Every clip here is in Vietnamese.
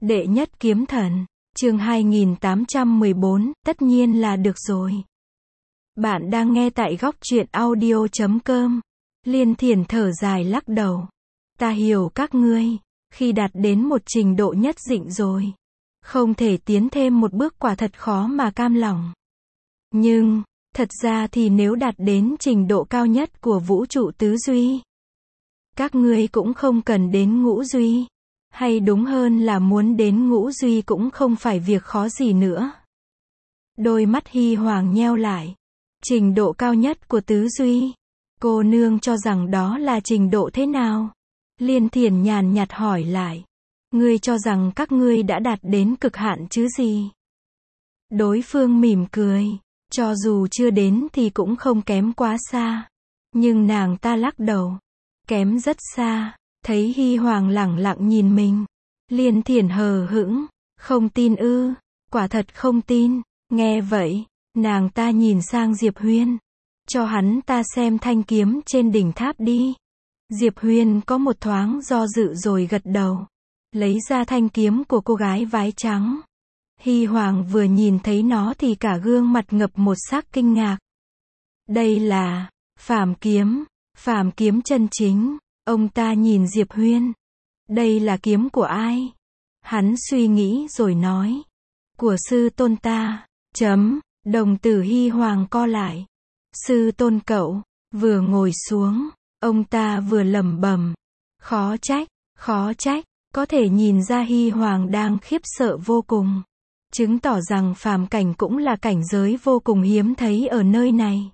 Đệ nhất kiếm thần, chương 2814, tất nhiên là được rồi. Bạn đang nghe tại góc truyện audio.com. Liên Thiển thở dài lắc đầu. Ta hiểu các ngươi, khi đạt đến một trình độ nhất định rồi, không thể tiến thêm một bước quả thật khó mà cam lòng. Nhưng, thật ra thì nếu đạt đến trình độ cao nhất của vũ trụ tứ duy, các ngươi cũng không cần đến ngũ duy. Hay đúng hơn là muốn đến ngũ duy cũng không phải việc khó gì nữa. Đôi mắt Hy Hoàng nheo lại. Trình độ cao nhất của tứ duy. Cô nương cho rằng đó là trình độ thế nào? Liên Thiển nhàn nhạt hỏi lại. Ngươi cho rằng các ngươi đã đạt đến cực hạn chứ gì? Đối phương mỉm cười. Cho dù chưa đến thì cũng không kém quá xa. Nhưng nàng ta lắc đầu. Kém rất xa. Thấy Hy Hoàng lẳng lặng nhìn mình. Liên Thiển hờ hững. Không tin ư? Quả thật không tin. Nghe vậy, nàng ta nhìn sang Diệp Huyên. Cho hắn ta xem thanh kiếm trên đỉnh tháp đi. Diệp Huyên có một thoáng do dự rồi gật đầu. Lấy ra thanh kiếm của cô gái váy trắng. Hy Hoàng vừa nhìn thấy nó thì cả gương mặt ngập một sắc kinh ngạc. Đây là phàm kiếm chân chính. Ông ta nhìn Diệp Huyên. Đây là kiếm của ai? Hắn suy nghĩ rồi nói. Của sư tôn ta. Đồng tử Hy Hoàng co lại. Sư tôn cậu. Vừa ngồi xuống, ông ta vừa lẩm bẩm. Khó trách. Có thể nhìn ra Hy Hoàng đang khiếp sợ vô cùng. Chứng tỏ rằng phàm cảnh cũng là cảnh giới vô cùng hiếm thấy ở nơi này.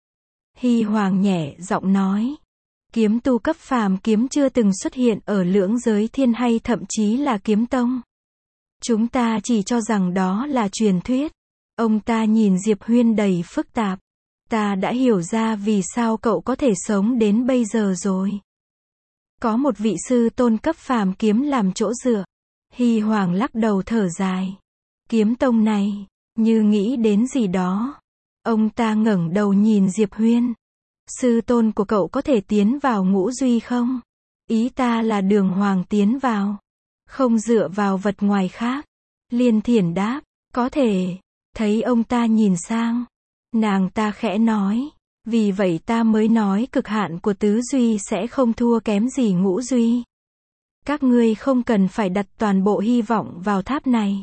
Hy Hoàng nhẹ giọng nói. Kiếm tu cấp phàm kiếm chưa từng xuất hiện ở lưỡng giới thiên hay thậm chí là kiếm tông. Chúng ta chỉ cho rằng đó là truyền thuyết. Ông ta nhìn Diệp Huyên đầy phức tạp. Ta đã hiểu ra vì sao cậu có thể sống đến bây giờ rồi. Có một vị sư tôn cấp phàm kiếm làm chỗ dựa. Hy Hoàng lắc đầu thở dài. Kiếm tông này, như nghĩ đến gì đó. Ông ta ngẩng đầu nhìn Diệp Huyên. Sư tôn của cậu có thể tiến vào ngũ duy không? Ý ta là đường hoàng tiến vào. Không dựa vào vật ngoài khác. Liên Thiển đáp. Có thể. Thấy ông ta nhìn sang. Nàng ta khẽ nói. Vì vậy ta mới nói cực hạn của tứ duy sẽ không thua kém gì ngũ duy. Các ngươi không cần phải đặt toàn bộ hy vọng vào tháp này.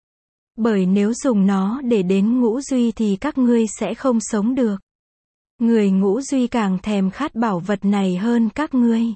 Bởi nếu dùng nó để đến ngũ duy thì các ngươi sẽ không sống được. Người ngũ duy càng thèm khát bảo vật này hơn các ngươi.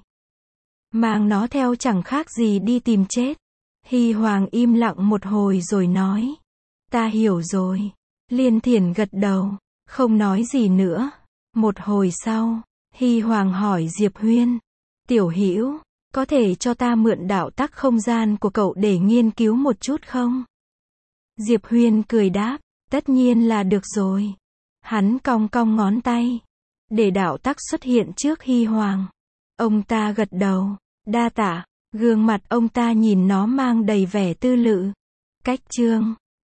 Mang nó theo chẳng khác gì đi tìm chết. Hy Hoàng im lặng một hồi rồi nói. Ta hiểu rồi. Liên Thiển gật đầu, không nói gì nữa. Một hồi sau, Hy Hoàng hỏi Diệp Huyên. Tiểu Hữu, có thể cho ta mượn đạo tắc không gian của cậu để nghiên cứu một chút không? Diệp Huyên cười đáp. Tất nhiên là được rồi. Hắn cong cong ngón tay. Để đạo tắc xuất hiện trước Hy Hoàng. Ông ta gật đầu. Đa tạ. Gương mặt ông ta nhìn nó mang đầy vẻ tư lự. Cách chương